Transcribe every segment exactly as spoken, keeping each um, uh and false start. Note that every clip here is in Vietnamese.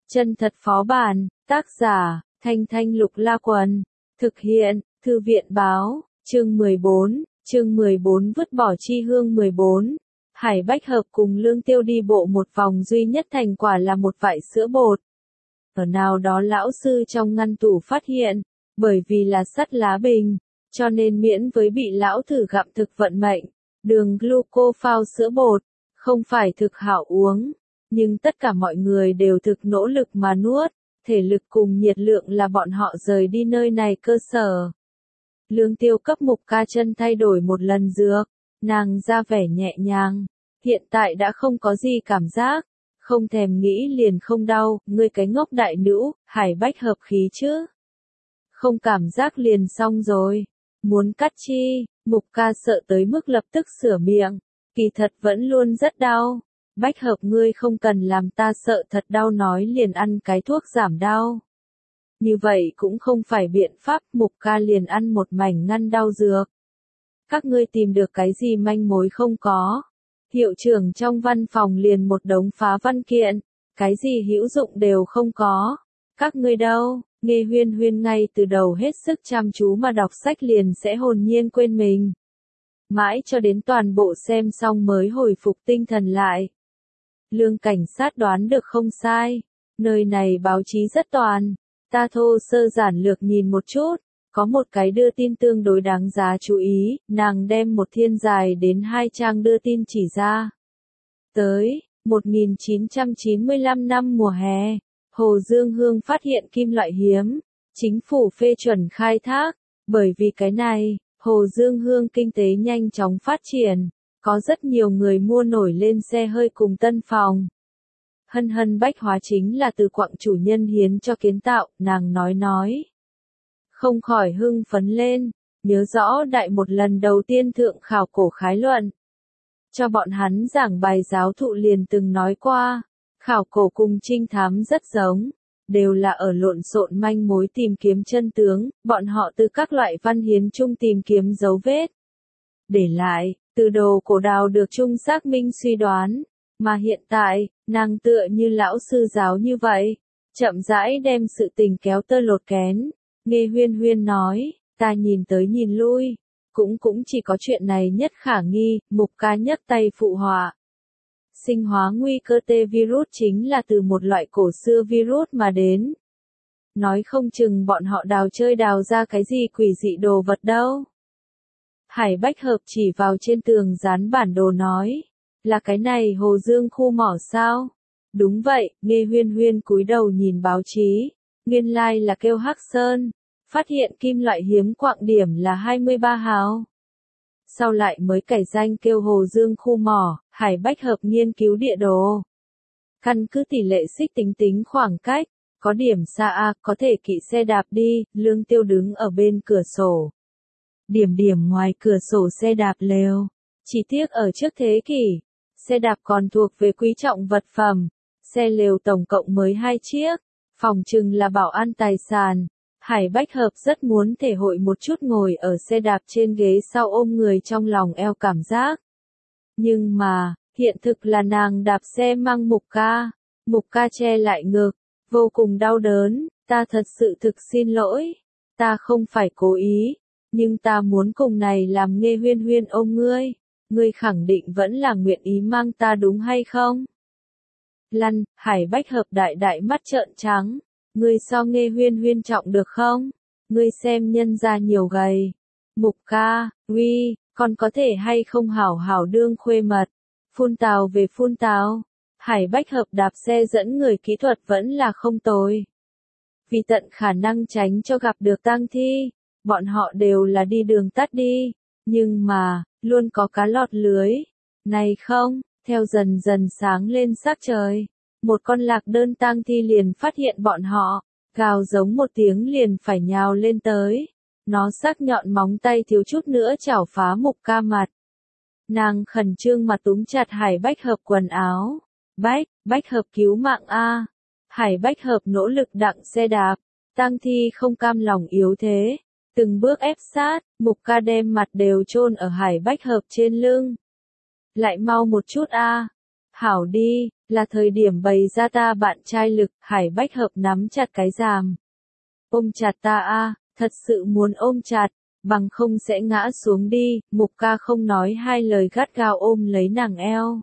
Chân thật phó bản, tác giả, Thanh Thanh Lục La Quần, thực hiện, Thư viện báo, chương mười bốn, chương mười bốn vứt bỏ chi hương mười bốn. Hải Bách Hợp cùng Lương Tiêu đi bộ một vòng duy nhất thành quả là một vại sữa bột. Ở nào đó lão sư trong ngăn tủ phát hiện, bởi vì là sắt lá bình, cho nên miễn với bị lão thử gặm thực vận mệnh, đường gluco phao sữa bột, không phải thực hảo uống, nhưng tất cả mọi người đều thực nỗ lực mà nuốt, thể lực cùng nhiệt lượng là bọn họ rời đi nơi này cơ sở. Lương Tiêu cấp Mục Ca chân thay đổi một lần dược, nàng ra vẻ nhẹ nhàng, hiện tại đã không có gì cảm giác, không thèm nghĩ liền không đau, ngươi cái ngốc đại nữ, Hải Bách Hợp khí chứ. Không cảm giác liền xong rồi, muốn cắt chi, Mục Ca sợ tới mức lập tức sửa miệng, kỳ thật vẫn luôn rất đau. Bách Hợp ngươi không cần làm ta sợ thật đau nói liền ăn cái thuốc giảm đau. Như vậy cũng không phải biện pháp, Mục Ca liền ăn một mảnh ngăn đau dược. Các ngươi tìm được cái gì manh mối không có? Hiệu trưởng trong văn phòng liền một đống phá văn kiện, cái gì hữu dụng đều không có. Các ngươi đâu? Nghe Huyên Huyên ngay từ đầu hết sức chăm chú mà đọc sách liền sẽ hồn nhiên quên mình. Mãi cho đến toàn bộ xem xong mới hồi phục tinh thần lại. Lương cảnh sát đoán được không sai, nơi này báo chí rất toàn, ta thô sơ giản lược nhìn một chút, có một cái đưa tin tương đối đáng giá chú ý, nàng đem một thiên dài đến hai trang đưa tin chỉ ra. Tới, một nghìn chín trăm chín mươi lăm năm mùa hè, Hồ Dương Hương phát hiện kim loại hiếm, chính phủ phê chuẩn khai thác, bởi vì cái này, Hồ Dương Hương kinh tế nhanh chóng phát triển. Có rất nhiều người mua nổi lên xe hơi cùng tân phòng. Hân hân bách hóa chính là từ quặng chủ nhân hiến cho kiến tạo, nàng nói nói. Không khỏi hưng phấn lên, nhớ rõ đại một lần đầu tiên thượng khảo cổ khái luận. Cho bọn hắn giảng bài giáo thụ liền từng nói qua, khảo cổ cùng trinh thám rất giống, đều là ở lộn xộn manh mối tìm kiếm chân tướng, bọn họ từ các loại văn hiến chung tìm kiếm dấu vết. Để lại, từ đồ cổ đào được chung xác minh suy đoán, mà hiện tại, nàng tựa như lão sư giáo như vậy, chậm rãi đem sự tình kéo tơ lột kén, nghe Huyên Huyên nói, ta nhìn tới nhìn lui, cũng cũng chỉ có chuyện này nhất khả nghi, Mục Ca nhấc tay phụ họa. Sinh hóa nguy cơ T virus chính là từ một loại cổ xưa virus mà đến. Nói không chừng bọn họ đào chơi đào ra cái gì quỷ dị đồ vật đâu. Hải Bách Hợp chỉ vào trên tường dán bản đồ nói, là cái này Hồ Dương khu mỏ sao? Đúng vậy, nghe Huyên Huyên cúi đầu nhìn báo chí, nguyên lai like là kêu Hắc Sơn, phát hiện kim loại hiếm quặng điểm là hai mươi ba hào. Sau lại mới cải danh kêu Hồ Dương khu mỏ, Hải Bách Hợp nghiên cứu địa đồ. Căn cứ tỷ lệ xích tính tính khoảng cách, có điểm xa A, có thể kỵ xe đạp đi, Lương Tiêu đứng ở bên cửa sổ. Điểm điểm ngoài cửa sổ xe đạp lều. Chỉ tiếc ở trước thế kỷ, xe đạp còn thuộc về quý trọng vật phẩm. Xe lều tổng cộng mới hai chiếc, phòng trừng là bảo an tài sản. Hải Bách Hợp rất muốn thể hội một chút ngồi ở xe đạp trên ghế sau ôm người trong lòng eo cảm giác. Nhưng mà, hiện thực là nàng đạp xe mang Mục Ca. Mục Ca che lại ngực, vô cùng đau đớn, ta thật sự thực xin lỗi. Ta không phải cố ý. Nhưng ta muốn cùng này làm nghe Huyên Huyên ôm ngươi, ngươi khẳng định vẫn là nguyện ý mang ta đúng hay không? Lăn, Hải Bách Hợp đại đại mắt trợn trắng, ngươi so nghe Huyên Huyên trọng được không? Ngươi xem nhân ra nhiều gầy. Mục Ca, uy, còn có thể hay không hảo hảo đương khuê mật? Phun tào về phun tào, Hải Bách Hợp đạp xe dẫn người kỹ thuật vẫn là không tồi. Vì tận khả năng tránh cho gặp được tang thi. Bọn họ đều là đi đường tắt đi, nhưng mà, luôn có cá lọt lưới. Này không, theo dần dần sáng lên sắc trời, một con lạc đơn tang thi liền phát hiện bọn họ, gào giống một tiếng liền phải nhào lên tới. Nó sắc nhọn móng tay thiếu chút nữa chảo phá Mục Ca mặt. Nàng khẩn trương mà túm chặt Hải Bách Hợp quần áo. Bách, Bách Hợp cứu mạng A. Hải Bách Hợp nỗ lực đặng xe đạp, tang thi không cam lòng yếu thế. Từng bước ép sát, Mục Ca đem mặt đều chôn ở Hải Bách Hợp trên lưng. Lại mau một chút a. Hảo đi, là thời điểm bày ra ta bạn trai lực, Hải Bách Hợp nắm chặt cái ràm. Ôm chặt ta a, thật sự muốn ôm chặt, bằng không sẽ ngã xuống đi, Mục Ca không nói hai lời gắt gao ôm lấy nàng eo.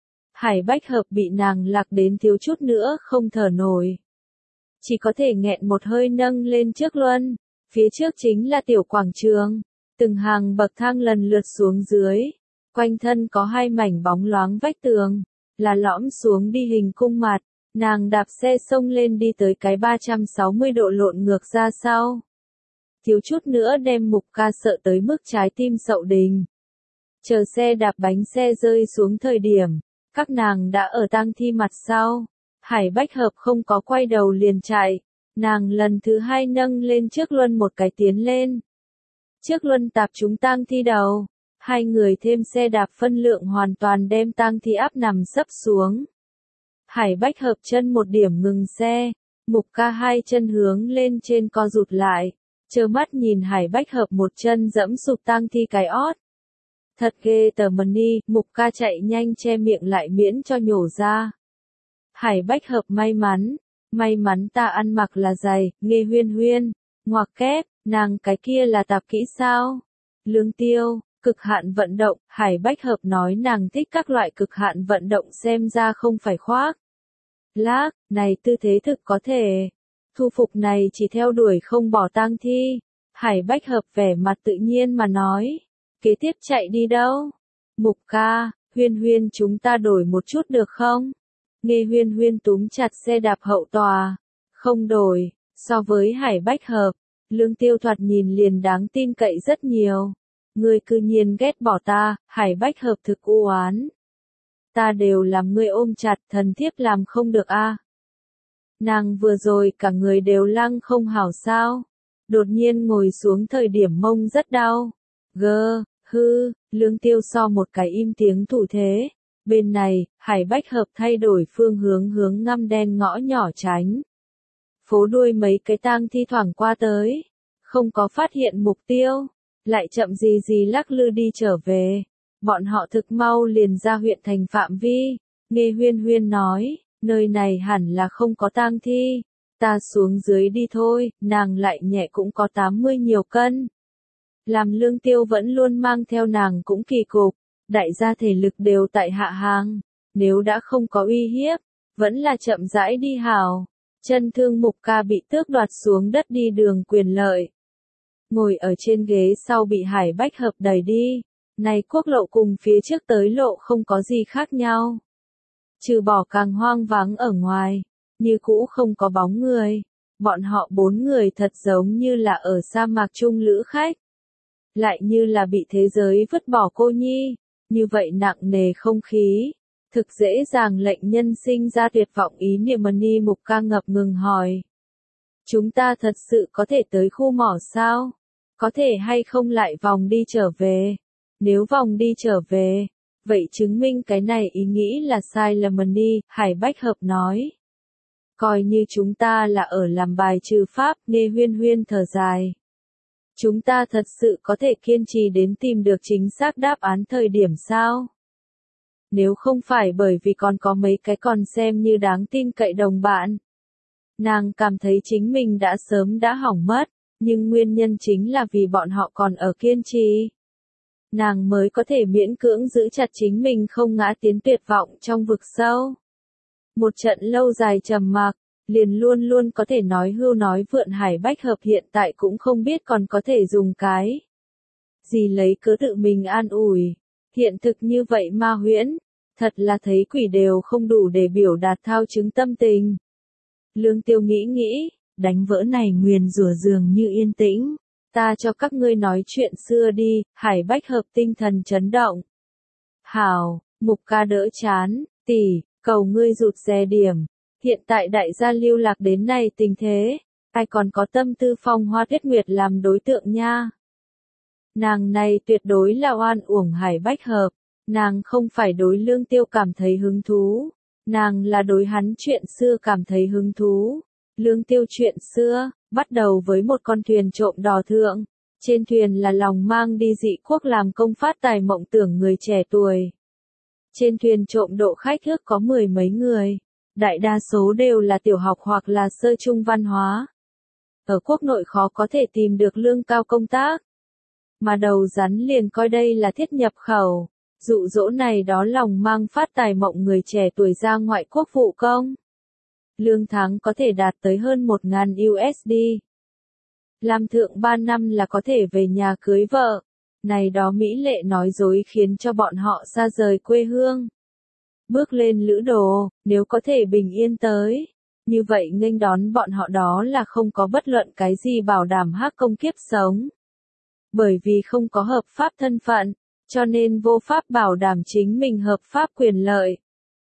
Hải Bách Hợp bị nàng lạc đến thiếu chút nữa không thở nổi. Chỉ có thể nghẹn một hơi nâng lên trước luân, phía trước chính là tiểu quảng trường, từng hàng bậc thang lần lượt xuống dưới, quanh thân có hai mảnh bóng loáng vách tường, là lõm xuống đi hình cung mặt, nàng đạp xe xông lên đi tới cái ba trăm sáu mươi độ lộn ngược ra sau. Thiếu chút nữa đem Mục Ca sợ tới mức trái tim sậu đình. Chờ xe đạp bánh xe rơi xuống thời điểm, các nàng đã ở tang thi mặt sau. Hải Bách Hợp không có quay đầu liền chạy, nàng lần thứ hai nâng lên trước luân một cái tiến lên. Trước luân tạp chúng tang thi đầu, hai người thêm xe đạp phân lượng hoàn toàn đem tang thi áp nằm sấp xuống. Hải Bách Hợp chân một điểm ngừng xe, Mục Ca hai chân hướng lên trên co rụt lại, trơ mắt nhìn Hải Bách Hợp một chân dẫm sụp tang thi cái ót. Thật ghê tởm đi, Mục Ca chạy nhanh che miệng lại miễn cho nhổ ra. Hải Bách Hợp may mắn, may mắn ta ăn mặc là giày, Nghe Huyên Huyên, ngoặc kép, nàng cái kia là tạp kỹ sao? Lương Tiêu, cực hạn vận động, Hải Bách Hợp nói nàng thích các loại cực hạn vận động xem ra không phải khoác. Lác, này tư thế thực có thể. Thu phục này chỉ theo đuổi không bỏ tang thi. Hải Bách Hợp vẻ mặt tự nhiên mà nói. Kế tiếp chạy đi đâu? Mục Ca, Huyên Huyên chúng ta đổi một chút được không? Nghe Huyên Huyên túm chặt xe đạp hậu tòa. Không đổi, so với Hải Bách Hợp, Lương Tiêu thoạt nhìn liền đáng tin cậy rất nhiều. Ngươi cư nhiên ghét bỏ ta, Hải Bách Hợp thực u oán. Ta đều làm ngươi ôm chặt, thần thiếp làm không được a. Nàng vừa rồi cả người đều lăng không hảo sao. Đột nhiên ngồi xuống thời điểm mông rất đau. Gơ, hư, Lương Tiêu so một cái im tiếng thủ thế. Bên này, Hải Bách Hợp thay đổi phương hướng hướng ngăm đen ngõ nhỏ tránh. Phố đuôi mấy cái tang thi thoảng qua tới. Không có phát hiện mục tiêu. Lại chậm gì gì lắc lư đi trở về. Bọn họ thực mau liền ra huyện thành phạm vi. Nghe Huyên Huyên nói, nơi này hẳn là không có tang thi. Ta xuống dưới đi thôi, nàng lại nhẹ cũng có tám mươi nhiều cân. Làm Lương Tiêu vẫn luôn mang theo nàng cũng kỳ cục. Đại gia thể lực đều tại hạ hàng. Nếu đã không có uy hiếp, vẫn là chậm rãi đi hào. Chân thương Mục Ca bị tước đoạt xuống đất đi đường quyền lợi. Ngồi ở trên ghế sau bị Hải Bách Hợp đẩy đi. Này quốc lộ cùng phía trước tới lộ không có gì khác nhau. Trừ bỏ càng hoang vắng ở ngoài, như cũ không có bóng người. Bọn họ bốn người thật giống như là ở sa mạc chung lữ khách. Lại như là bị thế giới vứt bỏ cô nhi. Như vậy nặng nề không khí. Thực dễ dàng lệnh nhân sinh ra tuyệt vọng ý niệm. Ni Mục Ca ngập ngừng hỏi. Chúng ta thật sự có thể tới khu mỏ sao? Có thể hay không lại vòng đi trở về? Nếu vòng đi trở về, vậy chứng minh cái này ý nghĩ là sai lầm đi, Hải Bách Hợp nói. Coi như chúng ta là ở làm bài trừ pháp, Nghe Huyên Huyên thở dài. Chúng ta thật sự có thể kiên trì đến tìm được chính xác đáp án thời điểm sao? Nếu không phải bởi vì còn có mấy cái còn xem như đáng tin cậy đồng bạn. Nàng cảm thấy chính mình đã sớm đã hỏng mất, nhưng nguyên nhân chính là vì bọn họ còn ở kiên trì. Nàng mới có thể miễn cưỡng giữ chặt chính mình không ngã tiến tuyệt vọng trong vực sâu. Một trận lâu dài trầm mặc, liền luôn luôn có thể nói hưu nói vượn Hải Bách Hợp hiện tại cũng không biết còn có thể dùng cái gì lấy cớ tự mình an ủi. Hiện thực như vậy ma huyễn, thật là thấy quỷ đều không đủ để biểu đạt thao chứng tâm tình. Lương Tiêu nghĩ nghĩ, đánh vỡ này nguyền rủa dường như yên tĩnh. Ta cho các ngươi nói chuyện xưa đi, Hải Bách Hợp tinh thần chấn động. Hảo, Mục Ca đỡ chán, tỷ, cầu ngươi rụt rè điểm. Hiện tại đại gia lưu lạc đến này tình thế, ai còn có tâm tư phong hoa tuyết nguyệt làm đối tượng nha. Nàng này tuyệt đối là oan uổng Hải Bách Hợp, nàng không phải đối Lương Tiêu cảm thấy hứng thú, nàng là đối hắn chuyện xưa cảm thấy hứng thú. Lương Tiêu chuyện xưa, bắt đầu với một con thuyền trộm đò thượng, trên thuyền là lòng mang đi dị quốc làm công phát tài mộng tưởng người trẻ tuổi. Trên thuyền trộm độ khách ước có mười mấy người, đại đa số đều là tiểu học hoặc là sơ trung văn hóa. Ở quốc nội khó có thể tìm được lương cao công tác. Mà đầu rắn liền coi đây là thiết nhập khẩu, dụ dỗ này đó lòng mang phát tài mộng người trẻ tuổi ra ngoại quốc vụ công. Lương tháng có thể đạt tới hơn một nghìn đô la. Làm thượng ba năm là có thể về nhà cưới vợ. Này đó mỹ lệ nói dối khiến cho bọn họ xa rời quê hương. Bước lên lữ đồ, nếu có thể bình yên tới. Như vậy nghênh đón bọn họ đó là không có bất luận cái gì bảo đảm hắc công kiếp sống. Bởi vì không có hợp pháp thân phận, cho nên vô pháp bảo đảm chính mình hợp pháp quyền lợi.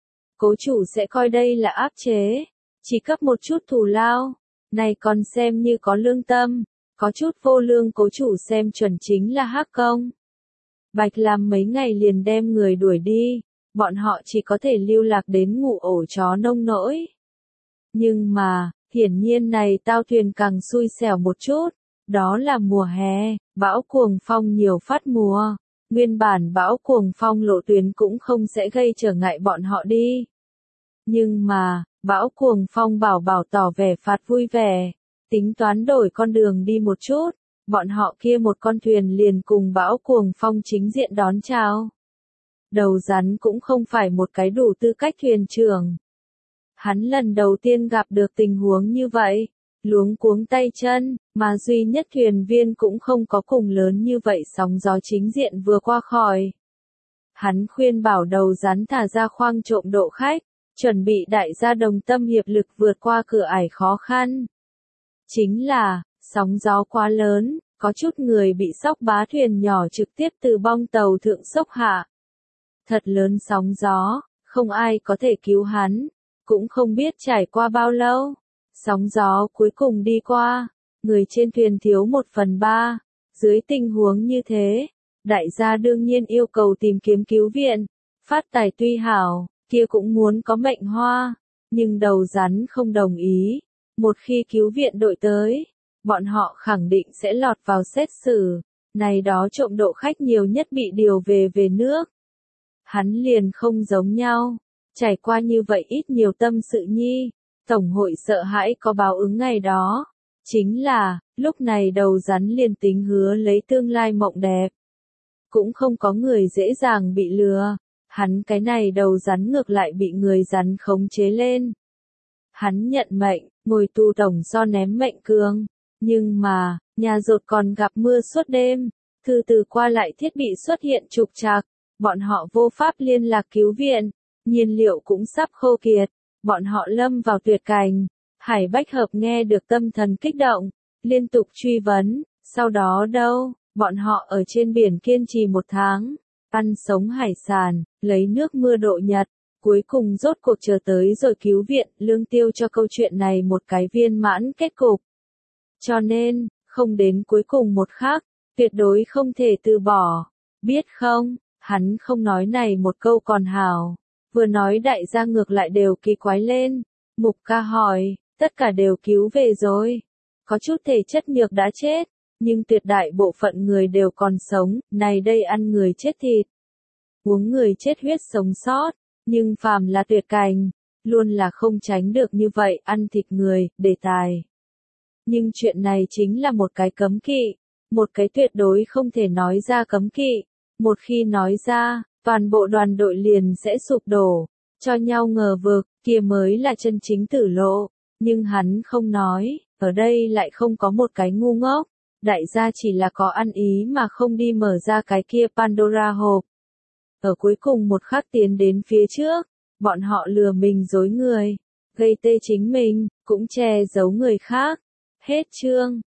Cố chủ sẽ coi đây là áp chế, chỉ cấp một chút thù lao, này còn xem như có lương tâm, có chút vô lương cố chủ xem chuẩn chính là hắc công. Bạch làm mấy ngày liền đem người đuổi đi, bọn họ chỉ có thể lưu lạc đến ngủ ổ chó nông nỗi. Nhưng mà, hiển nhiên này tao thuyền càng xui xẻo một chút, đó là mùa hè, bão cuồng phong nhiều phát mùa, nguyên bản bão cuồng phong lộ tuyến cũng không sẽ gây trở ngại bọn họ đi. Nhưng mà, bão cuồng phong bảo bảo tỏ vẻ phạt vui vẻ, tính toán đổi con đường đi một chút, bọn họ kia một con thuyền liền cùng bão cuồng phong chính diện đón chào. Đầu rắn cũng không phải một cái đủ tư cách thuyền trưởng. Hắn lần đầu tiên gặp được tình huống như vậy, luống cuống tay chân, mà duy nhất thuyền viên cũng không có cùng lớn như vậy sóng gió chính diện vừa qua khỏi. Hắn khuyên bảo đầu rắn thả ra khoang trộm độ khách, chuẩn bị đại gia đồng tâm hiệp lực vượt qua cửa ải khó khăn. Chính là, sóng gió quá lớn, có chút người bị sóc bá thuyền nhỏ trực tiếp từ bong tàu thượng sốc hạ. Thật lớn sóng gió, không ai có thể cứu hắn, cũng không biết trải qua bao lâu. Sóng gió cuối cùng đi qua, người trên thuyền thiếu một phần ba. Dưới tình huống như thế, đại gia đương nhiên yêu cầu tìm kiếm cứu viện. Phát tài tuy hảo, kia cũng muốn có mệnh hoa, nhưng đầu rắn không đồng ý. Một khi cứu viện đội tới, bọn họ khẳng định sẽ lọt vào xét xử. Này đó trộm độ khách nhiều nhất bị điều về về nước. Hắn liền không giống nhau, trải qua như vậy ít nhiều tâm sự nhi. Tổng hội sợ hãi có báo ứng ngày đó. Chính là, lúc này đầu rắn liền tính hứa lấy tương lai mộng đẹp. Cũng không có người dễ dàng bị lừa. Hắn cái này đầu rắn ngược lại bị người rắn khống chế lên. Hắn nhận mệnh, ngồi tù tổng do ném mệnh cương. Nhưng mà, nhà rột còn gặp mưa suốt đêm. Thư từ qua lại thiết bị xuất hiện trục trặc. Bọn họ vô pháp liên lạc cứu viện. Nhiên liệu cũng sắp khô kiệt. Bọn họ lâm vào tuyệt cảnh. Hải Bách Hợp nghe được tâm thần kích động, liên tục truy vấn, sau đó đâu, bọn họ ở trên biển kiên trì một tháng, ăn sống hải sản, lấy nước mưa độ nhật, cuối cùng rốt cuộc chờ tới rồi cứu viện, lương tiêu cho câu chuyện này một cái viên mãn kết cục. Cho nên, không đến cuối cùng một khắc, tuyệt đối không thể từ bỏ, biết không, hắn không nói này một câu còn hảo. Vừa nói đại gia ngược lại đều kỳ quái lên. Mục ca hỏi, tất cả đều cứu về rồi. Có chút thể chất nhược đã chết, nhưng tuyệt đại bộ phận người đều còn sống, này đây ăn người chết thịt. Uống người chết huyết sống sót, nhưng phàm là tuyệt cảnh, luôn là không tránh được như vậy, ăn thịt người, đề tài. Nhưng chuyện này chính là một cái cấm kỵ, một cái tuyệt đối không thể nói ra cấm kỵ. Một khi nói ra, toàn bộ đoàn đội liền sẽ sụp đổ, cho nhau ngờ vực, kia mới là chân chính tử lộ. Nhưng hắn không nói, ở đây lại không có một cái ngu ngốc. Đại gia chỉ là có ăn ý mà không đi mở ra cái kia Pandora hộp. Ở cuối cùng một khắc tiến đến phía trước, bọn họ lừa mình dối người, gây tê chính mình, cũng che giấu người khác. Hết chương.